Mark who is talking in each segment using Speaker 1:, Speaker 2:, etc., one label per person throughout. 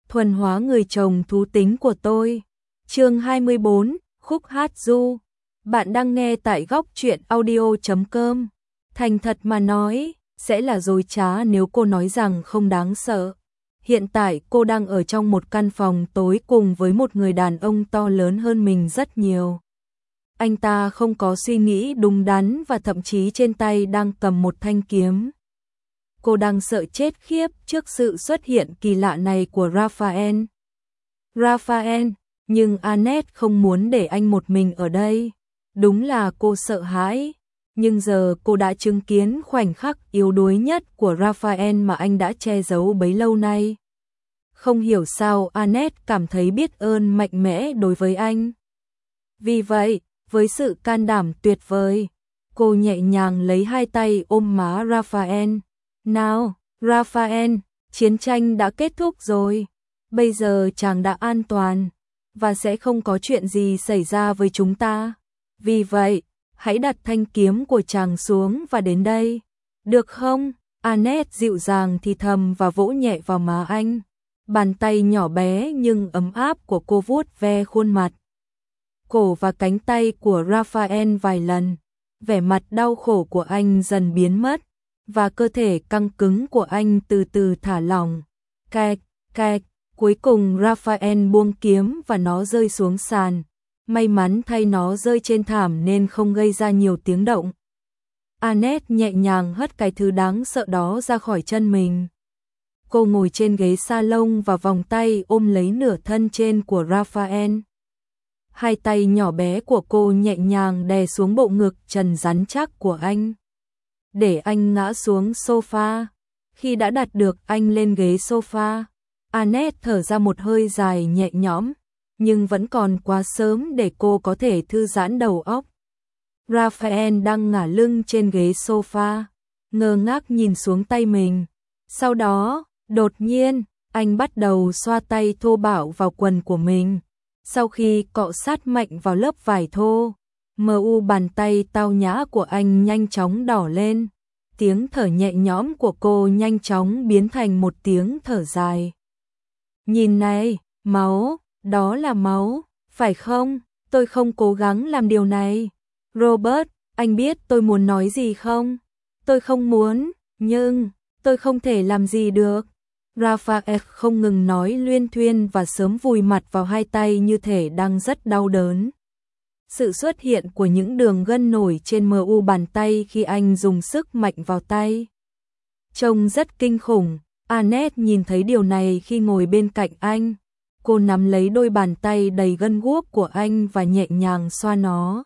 Speaker 1: thuần hóa người chồng thú tính của tôi. Chương 24, khúc hát ru. Bạn đang nghe tại góc truyện audio.com. Thành thật mà nói, sẽ là dối trá nếu cô nói rằng không đáng sợ. Hiện tại cô đang ở trong một căn phòng tối cùng với một người đàn ông to lớn hơn mình rất nhiều. Anh ta không có suy nghĩ đúng đắn và thậm chí trên tay đang cầm một thanh kiếm. Cô đang sợ chết khiếp trước sự xuất hiện kỳ lạ này của Raphael. Nhưng Annette không muốn để anh một mình ở đây. Đúng là cô sợ hãi, nhưng giờ cô đã chứng kiến khoảnh khắc yếu đuối nhất của Raphael mà anh đã che giấu bấy lâu nay. Không hiểu sao Annette cảm thấy biết ơn mạnh mẽ đối với anh. Vì vậy, với sự can đảm tuyệt vời, cô nhẹ nhàng lấy hai tay ôm má Raphael. Nào, Raphael, chiến tranh đã kết thúc rồi. Bây giờ chàng đã an toàn, và sẽ không có chuyện gì xảy ra với chúng ta. Vì vậy, hãy đặt thanh kiếm của chàng xuống và đến đây. Được không? Annette dịu dàng thì thầm và vỗ nhẹ vào má anh. Bàn tay nhỏ bé nhưng ấm áp của cô vuốt ve khuôn mặt, cổ và cánh tay của Raphael vài lần. Vẻ mặt đau khổ của anh dần biến mất, và cơ thể căng cứng của anh từ từ thả lỏng. Cạch, cạch, cuối cùng Raphael buông kiếm và nó rơi xuống sàn. May mắn thay nó rơi trên thảm nên không gây ra nhiều tiếng động. Annette nhẹ nhàng hất cái thứ đáng sợ đó ra khỏi chân mình. Cô ngồi trên ghế salon và vòng tay ôm lấy nửa thân trên của Raphael. Hai tay nhỏ bé của cô nhẹ nhàng đè xuống bộ ngực trần rắn chắc của anh, để anh ngã xuống sofa. Khi đã đặt được anh lên ghế sofa, Annette thở ra một hơi dài nhẹ nhõm, nhưng vẫn còn quá sớm để cô có thể thư giãn đầu óc. Raphael đang ngả lưng trên ghế sofa, ngơ ngác nhìn xuống tay mình. Sau đó, đột nhiên, anh bắt đầu xoa tay thô bạo vào quần của mình. Sau khi cọ sát mạnh vào lớp vải thô, bàn tay tao nhã của anh nhanh chóng đỏ lên. Tiếng thở nhẹ nhõm của cô nhanh chóng biến thành một tiếng thở dài. Nhìn này, máu, đó là máu, phải không? Tôi không cố gắng làm điều này. Robert, anh biết tôi muốn nói gì không? Tôi không muốn, nhưng tôi không thể làm gì được. Raphael không ngừng nói luyên thuyên và sớm vùi mặt vào hai tay như thể đang rất đau đớn. Sự xuất hiện của những đường gân nổi trên bàn tay khi anh dùng sức mạnh vào tay trông rất kinh khủng. Annette nhìn thấy điều này khi ngồi bên cạnh anh. Cô nắm lấy đôi bàn tay đầy gân guốc của anh và nhẹ nhàng xoa nó.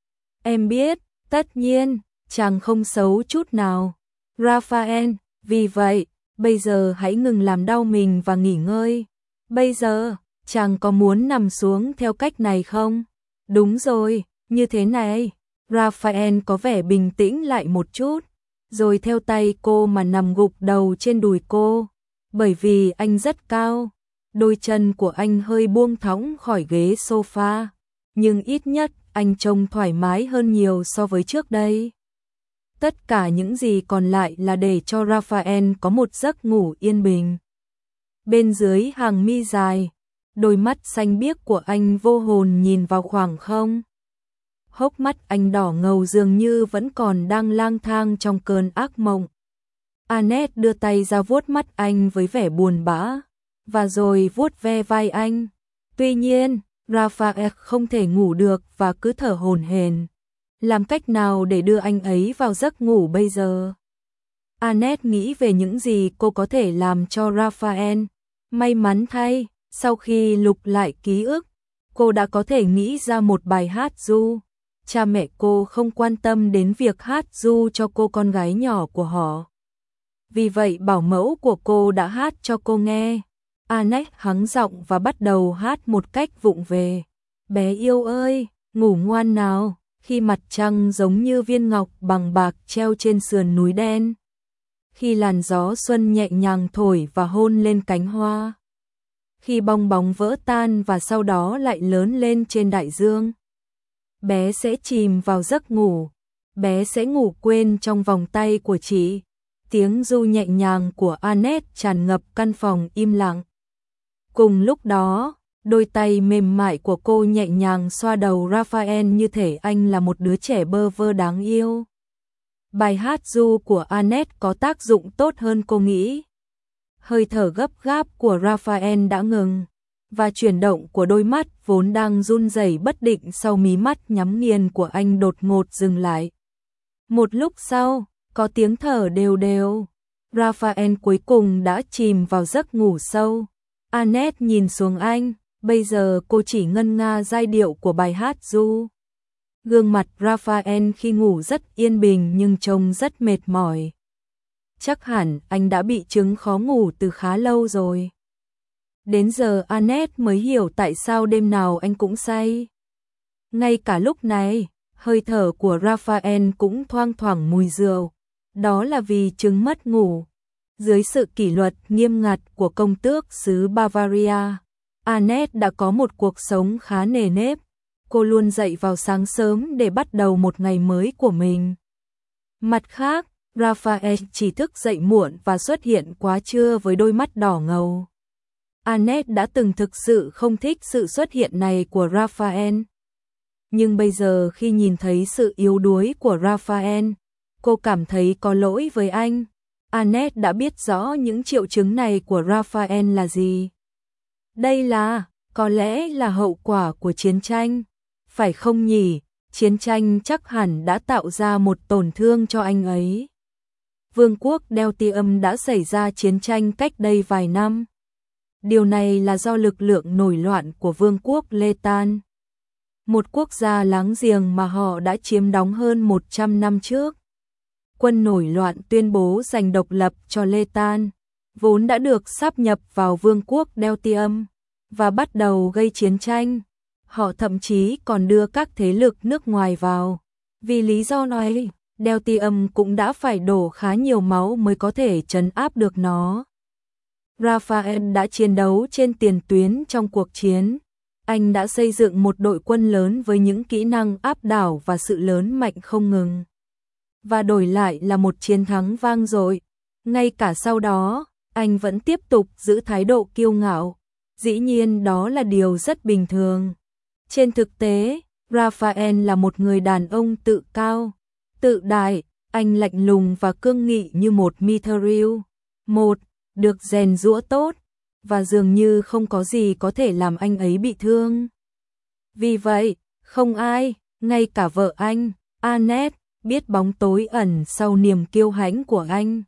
Speaker 1: Em biết, tất nhiên, chàng không xấu chút nào. Raphael, vì vậy, bây giờ hãy ngừng làm đau mình và nghỉ ngơi. Bây giờ, chàng có muốn nằm xuống theo cách này không? Đúng rồi, như thế này. Raphael có vẻ bình tĩnh lại một chút, rồi theo tay cô mà nằm gục đầu trên đùi cô. Bởi vì anh rất cao, đôi chân của anh hơi buông thõng khỏi ghế sofa, nhưng ít nhất anh trông thoải mái hơn nhiều so với trước đây. Tất cả những gì còn lại là để cho Raphael có một giấc ngủ yên bình. Bên dưới hàng mi dài, đôi mắt xanh biếc của anh vô hồn nhìn vào khoảng không. Hốc mắt anh đỏ ngầu dường như vẫn còn đang lang thang trong cơn ác mộng. Annette đưa tay ra vuốt mắt anh với vẻ buồn bã, và rồi vuốt ve vai anh. Tuy nhiên, Raphael không thể ngủ được và cứ thở hổn hển. Làm cách nào để đưa anh ấy vào giấc ngủ bây giờ? Annette nghĩ về những gì cô có thể làm cho Raphael. May mắn thay, sau khi lục lại ký ức, cô đã có thể nghĩ ra một bài hát ru. Cha mẹ cô không quan tâm đến việc hát ru cho cô con gái nhỏ của họ. Vì vậy bảo mẫu của cô đã hát cho cô nghe. Annette hắng giọng và bắt đầu hát một cách vụng về. Bé yêu ơi, ngủ ngoan nào. Khi mặt trăng giống như viên ngọc bằng bạc treo trên sườn núi đen. Khi làn gió xuân nhẹ nhàng thổi và hôn lên cánh hoa. Khi bong bóng vỡ tan và sau đó lại lớn lên trên đại dương. Bé sẽ chìm vào giấc ngủ. Bé sẽ ngủ quên trong vòng tay của chị. Tiếng ru nhẹ nhàng của Annette tràn ngập căn phòng im lặng. Cùng lúc đó, đôi tay mềm mại của cô nhẹ nhàng xoa đầu Raphael như thể anh là một đứa trẻ bơ vơ đáng yêu. Bài hát ru của Annette có tác dụng tốt hơn cô nghĩ. Hơi thở gấp gáp của Raphael đã ngừng, và chuyển động của đôi mắt vốn đang run rẩy bất định sau mí mắt nhắm nghiền của anh đột ngột dừng lại. Một lúc sau, có tiếng thở đều đều. Raphael cuối cùng đã chìm vào giấc ngủ sâu. Annette nhìn xuống anh, bây giờ cô chỉ ngân nga giai điệu của bài hát ru. Gương mặt Raphael khi ngủ rất yên bình nhưng trông rất mệt mỏi. Chắc hẳn anh đã bị chứng khó ngủ từ khá lâu rồi. Đến giờ Annette mới hiểu tại sao đêm nào anh cũng say. Ngay cả lúc này, hơi thở của Raphael cũng thoang thoảng mùi rượu. Đó là vì chứng mất ngủ. Dưới sự kỷ luật nghiêm ngặt của công tước xứ Bavaria, Annette đã có một cuộc sống khá nề nếp. Cô luôn dậy vào sáng sớm để bắt đầu một ngày mới của mình. Mặt khác, Raphael chỉ thức dậy muộn và xuất hiện quá trưa với đôi mắt đỏ ngầu. Annette đã từng thực sự không thích sự xuất hiện này của Raphael. Nhưng bây giờ khi nhìn thấy sự yếu đuối của Raphael, cô cảm thấy có lỗi với anh. Annette đã biết rõ những triệu chứng này của Raphael là gì. Đây có lẽ là hậu quả của chiến tranh. Phải không nhỉ? Chiến tranh chắc hẳn đã tạo ra một tổn thương cho anh ấy. Vương quốc Deltium đã xảy ra chiến tranh cách đây vài năm. Điều này là do lực lượng nổi loạn của Vương quốc Letan, một quốc gia láng giềng mà họ đã chiếm đóng hơn 100 năm trước. Quân nổi loạn tuyên bố giành độc lập cho Letan, vốn đã được sáp nhập vào Vương quốc Deltium, và bắt đầu gây chiến tranh. Họ thậm chí còn đưa các thế lực nước ngoài vào. Vì lý do này, Deltium cũng đã phải đổ khá nhiều máu mới có thể trấn áp được nó. Raphael đã chiến đấu trên tiền tuyến trong cuộc chiến. Anh đã xây dựng một đội quân lớn với những kỹ năng áp đảo và sự lớn mạnh không ngừng. Và đổi lại là một chiến thắng vang dội. Ngay cả sau đó, anh vẫn tiếp tục giữ thái độ kiêu ngạo. Dĩ nhiên đó là điều rất bình thường. Trên thực tế, Raphael là một người đàn ông tự cao, tự đại, anh lạnh lùng và cương nghị như một Mithril. Được rèn giũa tốt, và dường như không có gì có thể làm anh ấy bị thương. Vì vậy, không ai, ngay cả vợ anh, Annette, biết bóng tối ẩn sau niềm kiêu hãnh của anh.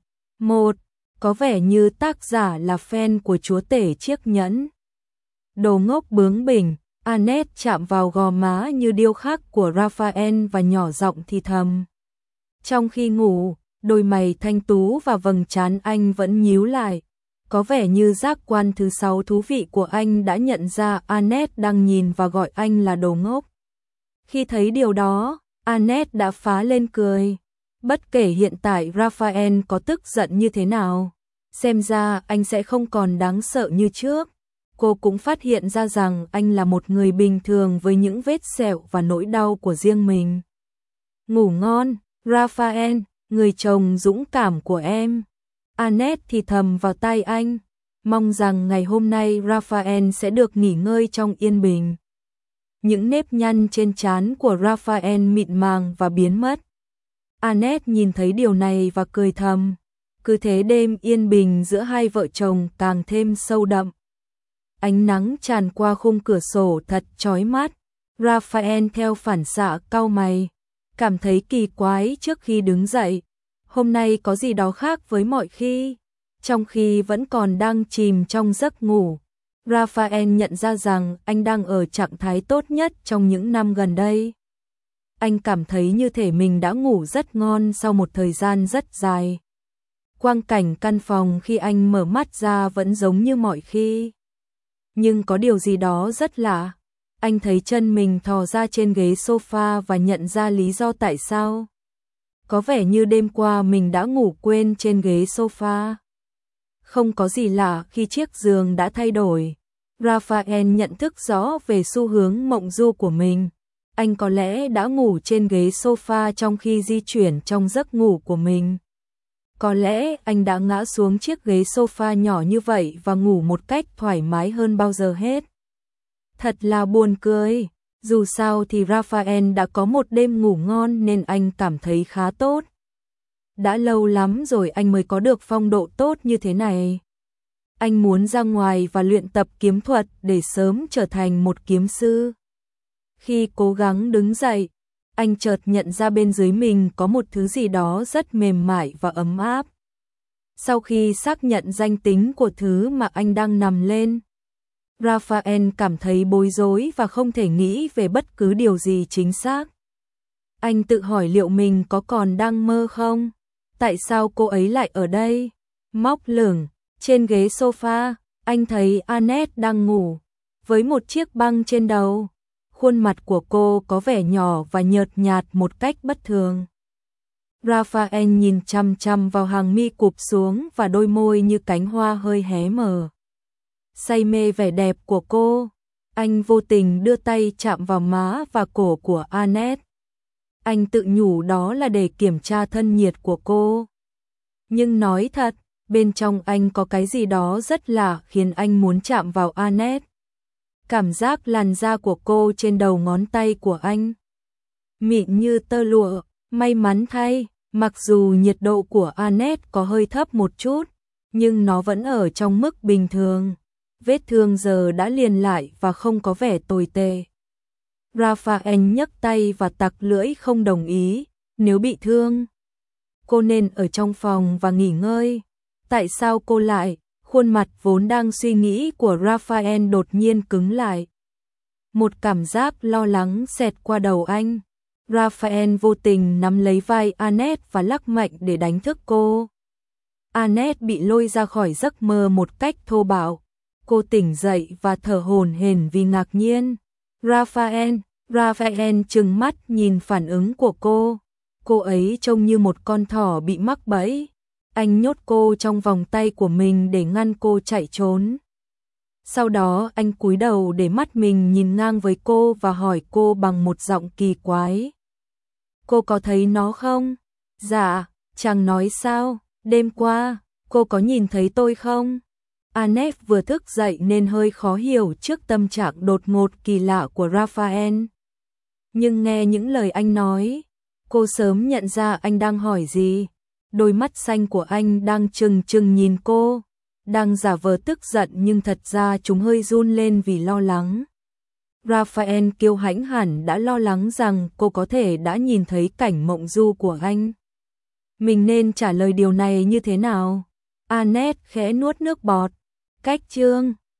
Speaker 1: Có vẻ như tác giả là fan của chúa tể chiếc nhẫn. Đồ ngốc bướng bỉnh, Annette chạm vào gò má như điêu khắc của Raphael và nhỏ giọng thì thầm. Trong khi ngủ, đôi mày thanh tú và vầng trán anh vẫn nhíu lại. Có vẻ như giác quan thứ 6 thú vị của anh đã nhận ra Annette đang nhìn và gọi anh là đồ ngốc. Khi thấy điều đó, Annette đã phá lên cười. Bất kể hiện tại Raphael có tức giận như thế nào, xem ra anh sẽ không còn đáng sợ như trước. Cô cũng phát hiện ra rằng anh là một người bình thường với những vết sẹo và nỗi đau của riêng mình. Ngủ ngon, Raphael, người chồng dũng cảm của em. Annette thì thầm vào tai anh, mong rằng ngày hôm nay Raphael sẽ được nghỉ ngơi trong yên bình. Những nếp nhăn trên trán của Raphael mịn màng và biến mất. Annette nhìn thấy điều này và cười thầm. Cứ thế đêm yên bình giữa hai vợ chồng càng thêm sâu đậm. Ánh nắng tràn qua khung cửa sổ thật chói mắt. Raphael theo phản xạ cau mày, cảm thấy kỳ quái trước khi đứng dậy. Hôm nay có gì đó khác với mọi khi. Trong khi vẫn còn đang chìm trong giấc ngủ, Raphael nhận ra rằng anh đang ở trạng thái tốt nhất trong những năm gần đây. Anh cảm thấy như thể mình đã ngủ rất ngon sau một thời gian rất dài. Quang cảnh căn phòng khi anh mở mắt ra vẫn giống như mọi khi. Nhưng có điều gì đó rất lạ. Anh thấy chân mình thò ra trên ghế sofa và nhận ra lý do tại sao. Có vẻ như đêm qua mình đã ngủ quên trên ghế sofa. Không có gì lạ khi chiếc giường đã thay đổi. Raphael nhận thức rõ về xu hướng mộng du của mình. Anh có lẽ đã ngủ trên ghế sofa trong khi di chuyển trong giấc ngủ của mình. Có lẽ anh đã ngã xuống chiếc ghế sofa nhỏ như vậy và ngủ một cách thoải mái hơn bao giờ hết. Thật là buồn cười. Dù sao thì Raphael đã có một đêm ngủ ngon nên anh cảm thấy khá tốt. Đã lâu lắm rồi anh mới có được phong độ tốt như thế này. Anh muốn ra ngoài và luyện tập kiếm thuật để sớm trở thành một kiếm sư. Khi cố gắng đứng dậy, anh chợt nhận ra bên dưới mình có một thứ gì đó rất mềm mại và ấm áp. Sau khi xác nhận danh tính của thứ mà anh đang nằm lên, Raphael cảm thấy bối rối và không thể nghĩ về bất cứ điều gì chính xác. Anh tự hỏi liệu mình có còn đang mơ không? Tại sao cô ấy lại ở đây? Móc lửng, trên ghế sofa, anh thấy Annette đang ngủ, với một chiếc băng trên đầu. Khuôn mặt của cô có vẻ nhỏ và nhợt nhạt một cách bất thường. Raphael nhìn chăm chăm vào hàng mi cụp xuống và đôi môi như cánh hoa hơi hé mở. Say mê vẻ đẹp của cô, anh vô tình đưa tay chạm vào má và cổ của Annette. Anh tự nhủ đó là để kiểm tra thân nhiệt của cô. Nhưng nói thật, bên trong anh có cái gì đó rất lạ khiến anh muốn chạm vào Annette. Cảm giác làn da của cô trên đầu ngón tay của anh mịn như tơ lụa. May mắn thay, mặc dù nhiệt độ của Annette có hơi thấp một chút, nhưng nó vẫn ở trong mức bình thường. Vết thương giờ đã liền lại và không có vẻ tồi tệ. Raphael nhấc tay và tặc lưỡi không đồng ý. Nếu bị thương, cô nên ở trong phòng và nghỉ ngơi. Tại sao cô lại? Khuôn mặt vốn đang suy nghĩ của Raphael đột nhiên cứng lại. Một cảm giác lo lắng xẹt qua đầu anh. Raphael vô tình nắm lấy vai Annette và lắc mạnh để đánh thức cô. Annette bị lôi ra khỏi giấc mơ một cách thô bạo. Cô tỉnh dậy và thở hổn hển vì ngạc nhiên. Raphael trừng mắt nhìn phản ứng của cô. Cô ấy trông như một con thỏ bị mắc bẫy. Anh nhốt cô trong vòng tay của mình để ngăn cô chạy trốn. Sau đó anh cúi đầu để mắt mình nhìn ngang với cô và hỏi cô bằng một giọng kỳ quái. Cô có thấy nó không? Dạ, chàng nói sao? Đêm qua, cô có nhìn thấy tôi không? Annette vừa thức dậy nên hơi khó hiểu trước tâm trạng đột ngột kỳ lạ của Raphael. Nhưng nghe những lời anh nói, cô sớm nhận ra anh đang hỏi gì. Đôi mắt xanh của anh đang trừng trừng nhìn cô, đang giả vờ tức giận nhưng thật ra chúng hơi run lên vì lo lắng. Raphael kiêu hãnh hẳn đã lo lắng rằng cô có thể đã nhìn thấy cảnh mộng du của anh. Mình nên trả lời điều này như thế nào? Annette khẽ nuốt nước bọt. Cách chương